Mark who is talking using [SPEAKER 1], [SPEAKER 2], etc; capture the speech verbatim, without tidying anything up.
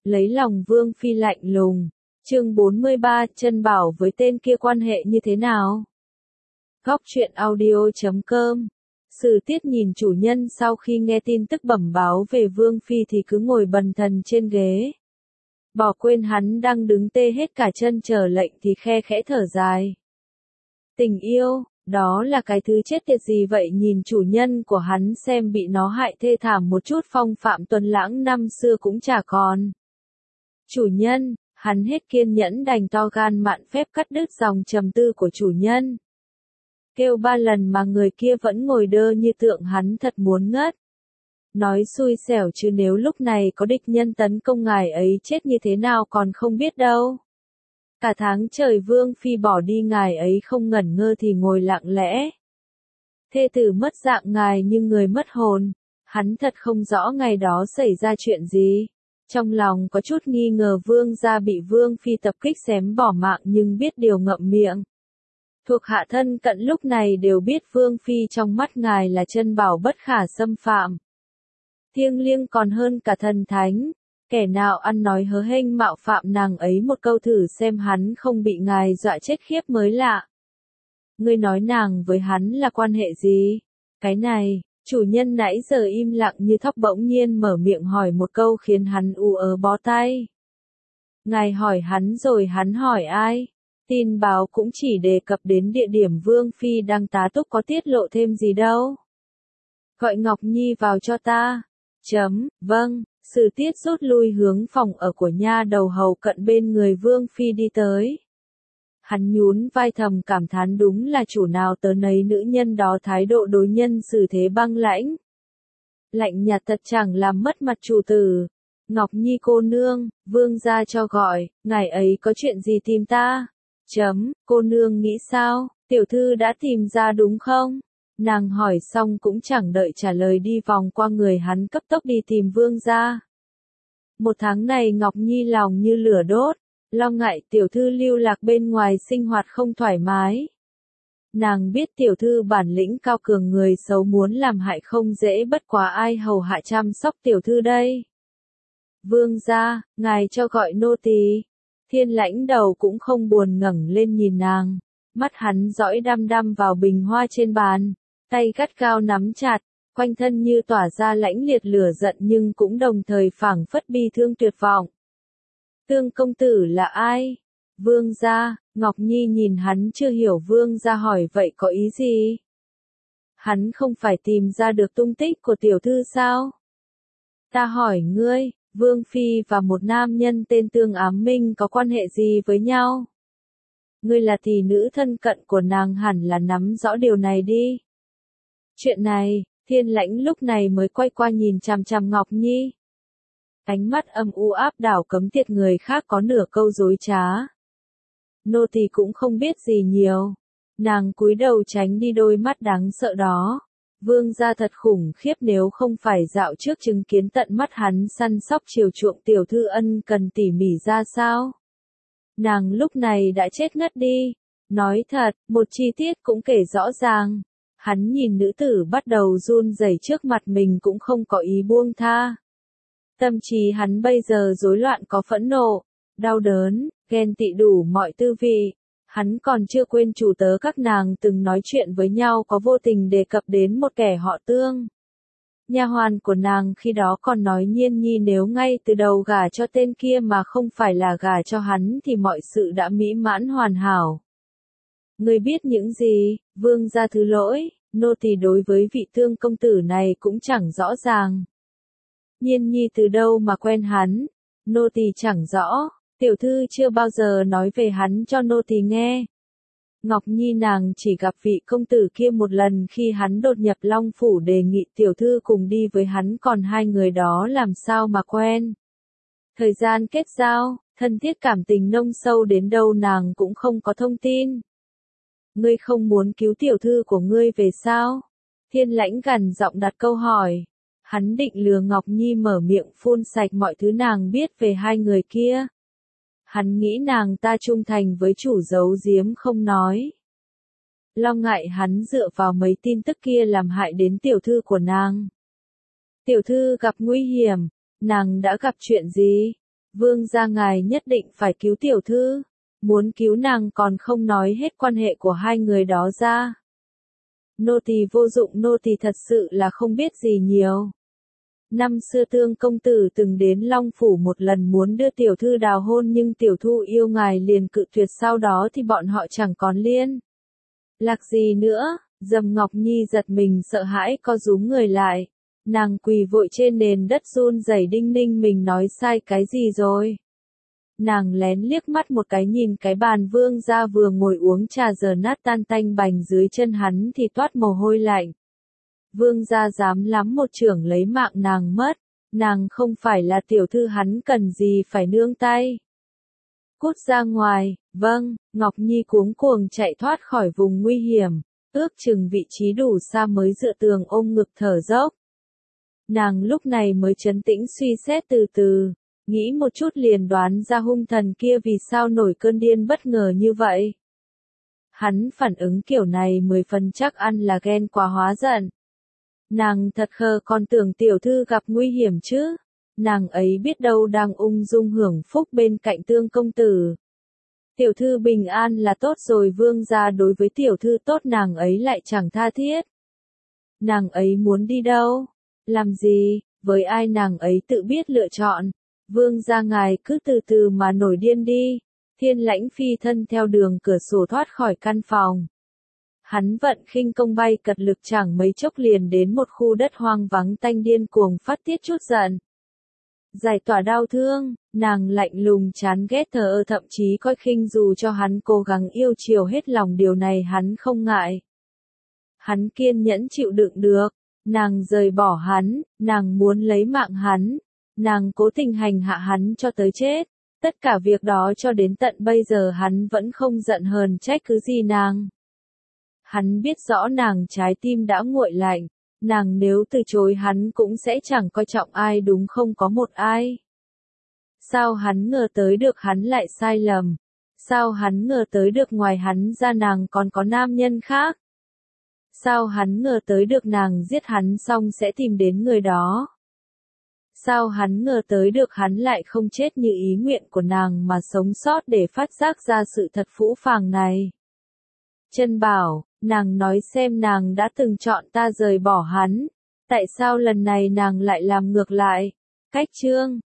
[SPEAKER 1] lấy lòng Vương Phi lạnh lùng. Chương bốn mươi ba, Chân Bảo với tên kia quan hệ như thế nào? Góc truyện audio chấm com. Sử Tiết nhìn chủ nhân sau khi nghe tin tức bẩm báo về Vương Phi thì cứ ngồi bần thần trên ghế. Bỏ quên hắn đang đứng tê hết cả chân chờ lệnh thì khe khẽ thở dài. Tình yêu, đó là cái thứ chết tiệt gì vậy, nhìn chủ nhân của hắn xem bị nó hại thê thảm một chút phong phạm tuấn lãng năm xưa cũng chả còn. Chủ nhân, hắn hết kiên nhẫn đành to gan mạn phép cắt đứt dòng trầm tư của chủ nhân. Kêu ba lần mà người kia vẫn ngồi đơ như tượng, hắn thật muốn ngất. Nói xui xẻo chứ nếu lúc này có địch nhân tấn công ngài ấy chết như thế nào còn không biết đâu. Cả tháng trời Vương Phi bỏ đi ngài ấy không ngẩn ngơ thì ngồi lặng lẽ. Thê tử mất dạng ngài như người mất hồn, hắn thật không rõ ngày đó xảy ra chuyện gì. Trong lòng có chút nghi ngờ Vương gia bị Vương Phi tập kích xém bỏ mạng nhưng biết điều ngậm miệng. Thuộc hạ thân cận lúc này đều biết Vương Phi trong mắt ngài là chân bảo bất khả xâm phạm. Thiêng liêng còn hơn cả thần thánh, kẻ nào ăn nói hớ hênh mạo phạm nàng ấy một câu thử xem hắn không bị ngài dọa chết khiếp mới lạ. Ngươi nói nàng với hắn là quan hệ gì? Cái này, chủ nhân nãy giờ im lặng như thóc bỗng nhiên mở miệng hỏi một câu khiến hắn ù ớ bó tay. Ngài hỏi hắn rồi hắn hỏi ai? Tin báo cũng chỉ đề cập đến địa điểm Vương Phi đang tá túc có tiết lộ thêm gì đâu. Gọi Ngọc Nhi vào cho ta. Chấm, vâng, Sử Tiết rút lui hướng phòng ở của nha đầu hầu cận bên người Vương Phi đi tới. Hắn nhún vai thầm cảm thán đúng là chủ nào tớ nấy nữ nhân đó thái độ đối nhân xử thế băng lãnh. Lạnh nhạt thật chẳng làm mất mặt chủ tử. Ngọc Nhi cô nương, Vương gia cho gọi, ngài ấy có chuyện gì tìm ta? Chấm, cô nương nghĩ sao, tiểu thư đã tìm ra đúng không? Nàng hỏi xong cũng chẳng đợi trả lời đi vòng qua người hắn cấp tốc đi tìm Vương gia. Một tháng này Ngọc Nhi lòng như lửa đốt, lo ngại tiểu thư lưu lạc bên ngoài sinh hoạt không thoải mái. Nàng biết tiểu thư bản lĩnh cao cường, người xấu muốn làm hại không dễ, bất quá ai hầu hạ chăm sóc tiểu thư đây? Vương gia, ngài cho gọi nô tỳ. Thiên Lãnh đầu cũng không buồn ngẩng lên nhìn nàng, mắt hắn dõi đăm đăm vào bình hoa trên bàn, tay gắt gao nắm chặt, quanh thân như tỏa ra lãnh liệt lửa giận nhưng cũng đồng thời phảng phất bi thương tuyệt vọng. Tương công tử là ai? Vương gia. Ngọc Nhi nhìn hắn chưa hiểu, Vương gia hỏi vậy có ý gì? Hắn không phải tìm ra được tung tích của tiểu thư sao? Ta hỏi ngươi, Vương Phi và một nam nhân tên Tương Ám Minh có quan hệ gì với nhau? Ngươi là tỷ nữ thân cận của nàng hẳn là nắm rõ điều này đi. Chuyện này, Thiên Lãnh lúc này mới quay qua nhìn chằm chằm Ngọc Nhi. Ánh mắt âm u áp đảo cấm tiệt người khác có nửa câu dối trá. Nô tỳ cũng không biết gì nhiều. Nàng cúi đầu tránh đi đôi mắt đáng sợ đó. Vương gia thật khủng khiếp, nếu không phải dạo trước chứng kiến tận mắt hắn săn sóc chiều chuộng tiểu thư ân cần tỉ mỉ ra sao. Nàng lúc này đã chết ngất đi. Nói thật, một chi tiết cũng kể rõ ràng. Hắn nhìn nữ tử bắt đầu run rẩy trước mặt mình cũng không có ý buông tha. Tâm trí hắn bây giờ rối loạn, có phẫn nộ, đau đớn, ghen tị đủ mọi tư vị. Hắn còn chưa quên chủ tớ các nàng từng nói chuyện với nhau có vô tình đề cập đến một kẻ họ Tương. Nha hoàn của nàng khi đó còn nói Nhiên Nhi nếu ngay từ đầu gả cho tên kia mà không phải là gả cho hắn thì mọi sự đã mỹ mãn hoàn hảo. Ngươi biết những gì? Vương gia thứ lỗi, nô tỳ đối với vị Tương công tử này cũng chẳng rõ ràng. Nhiên Nhi từ đâu mà quen hắn? Nô tỳ chẳng rõ. Tiểu thư chưa bao giờ nói về hắn cho nô tỳ nghe. Ngọc Nhi nàng chỉ gặp vị công tử kia một lần khi hắn đột nhập Long Phủ, đề nghị tiểu thư cùng đi với hắn, còn hai người đó làm sao mà quen. Thời gian kết giao, thân thiết cảm tình nông sâu đến đâu nàng cũng không có thông tin. Ngươi không muốn cứu tiểu thư của ngươi về sao? Thiên Lãnh gằn giọng đặt câu hỏi. Hắn định lừa Ngọc Nhi mở miệng phun sạch mọi thứ nàng biết về hai người kia. Hắn nghĩ nàng ta trung thành với chủ, giấu giếm không nói. Lo ngại hắn dựa vào mấy tin tức kia làm hại đến tiểu thư của nàng. Tiểu thư gặp nguy hiểm, nàng đã gặp chuyện gì? Vương gia ngài nhất định phải cứu tiểu thư. Muốn cứu nàng còn không nói hết quan hệ của hai người đó ra. Nô tỳ vô dụng, nô tỳ thật sự là không biết gì nhiều. Năm xưa Tương công tử từng đến Long Phủ một lần muốn đưa tiểu thư đào hôn nhưng tiểu thư yêu ngài liền cự tuyệt, sau đó thì bọn họ chẳng còn liên lạc gì nữa. Dầm Ngọc Nhi giật mình sợ hãi co rúm người lại. Nàng quỳ vội trên nền đất run rẩy đinh ninh mình nói sai cái gì rồi. Nàng lén liếc mắt một cái nhìn cái bàn vương gia vừa ngồi uống trà giờ nát tan tanh bành dưới chân hắn thì toát mồ hôi lạnh. Vương gia dám lắm một chưởng lấy mạng nàng mất, nàng không phải là tiểu thư hắn cần gì phải nương tay. Cút ra ngoài, vâng, Ngọc Nhi cuống cuồng chạy thoát khỏi vùng nguy hiểm, ước chừng vị trí đủ xa mới dựa tường ôm ngực thở dốc. Nàng lúc này mới trấn tĩnh suy xét từ từ, nghĩ một chút liền đoán ra hung thần kia vì sao nổi cơn điên bất ngờ như vậy. Hắn phản ứng kiểu này mười phần chắc ăn là ghen quá hóa giận. Nàng thật khờ còn tưởng tiểu thư gặp nguy hiểm chứ. Nàng ấy biết đâu đang ung dung hưởng phúc bên cạnh Tương công tử. Tiểu thư bình an là tốt rồi, vương gia đối với tiểu thư tốt nàng ấy lại chẳng tha thiết. Nàng ấy muốn đi đâu? Làm gì? Với ai nàng ấy tự biết lựa chọn. Vương gia ngài cứ từ từ mà nổi điên đi. Thiên Lãnh phi thân theo đường cửa sổ thoát khỏi căn phòng. Hắn vận khinh công bay cật lực chẳng mấy chốc liền đến một khu đất hoang vắng tanh điên cuồng phát tiết chút giận. Giải tỏa đau thương, nàng lạnh lùng chán ghét thờ ơ thậm chí coi khinh dù cho hắn cố gắng yêu chiều hết lòng điều này hắn không ngại. Hắn kiên nhẫn chịu đựng được, nàng rời bỏ hắn, nàng muốn lấy mạng hắn, nàng cố tình hành hạ hắn cho tới chết. Tất cả việc đó cho đến tận bây giờ hắn vẫn không giận hờn trách cứ gì nàng. Hắn biết rõ nàng trái tim đã nguội lạnh, nàng nếu từ chối hắn cũng sẽ chẳng coi trọng ai đúng không có một ai. Sao hắn ngờ tới được hắn lại sai lầm? Sao hắn ngờ tới được ngoài hắn ra nàng còn có nam nhân khác? Sao hắn ngờ tới được nàng giết hắn xong sẽ tìm đến người đó? Sao hắn ngờ tới được hắn lại không chết như ý nguyện của nàng mà sống sót để phát giác ra sự thật phũ phàng này? Chân bảo, nàng nói xem nàng đã từng chọn ta rời bỏ hắn, tại sao lần này nàng lại làm ngược lại? Cách chương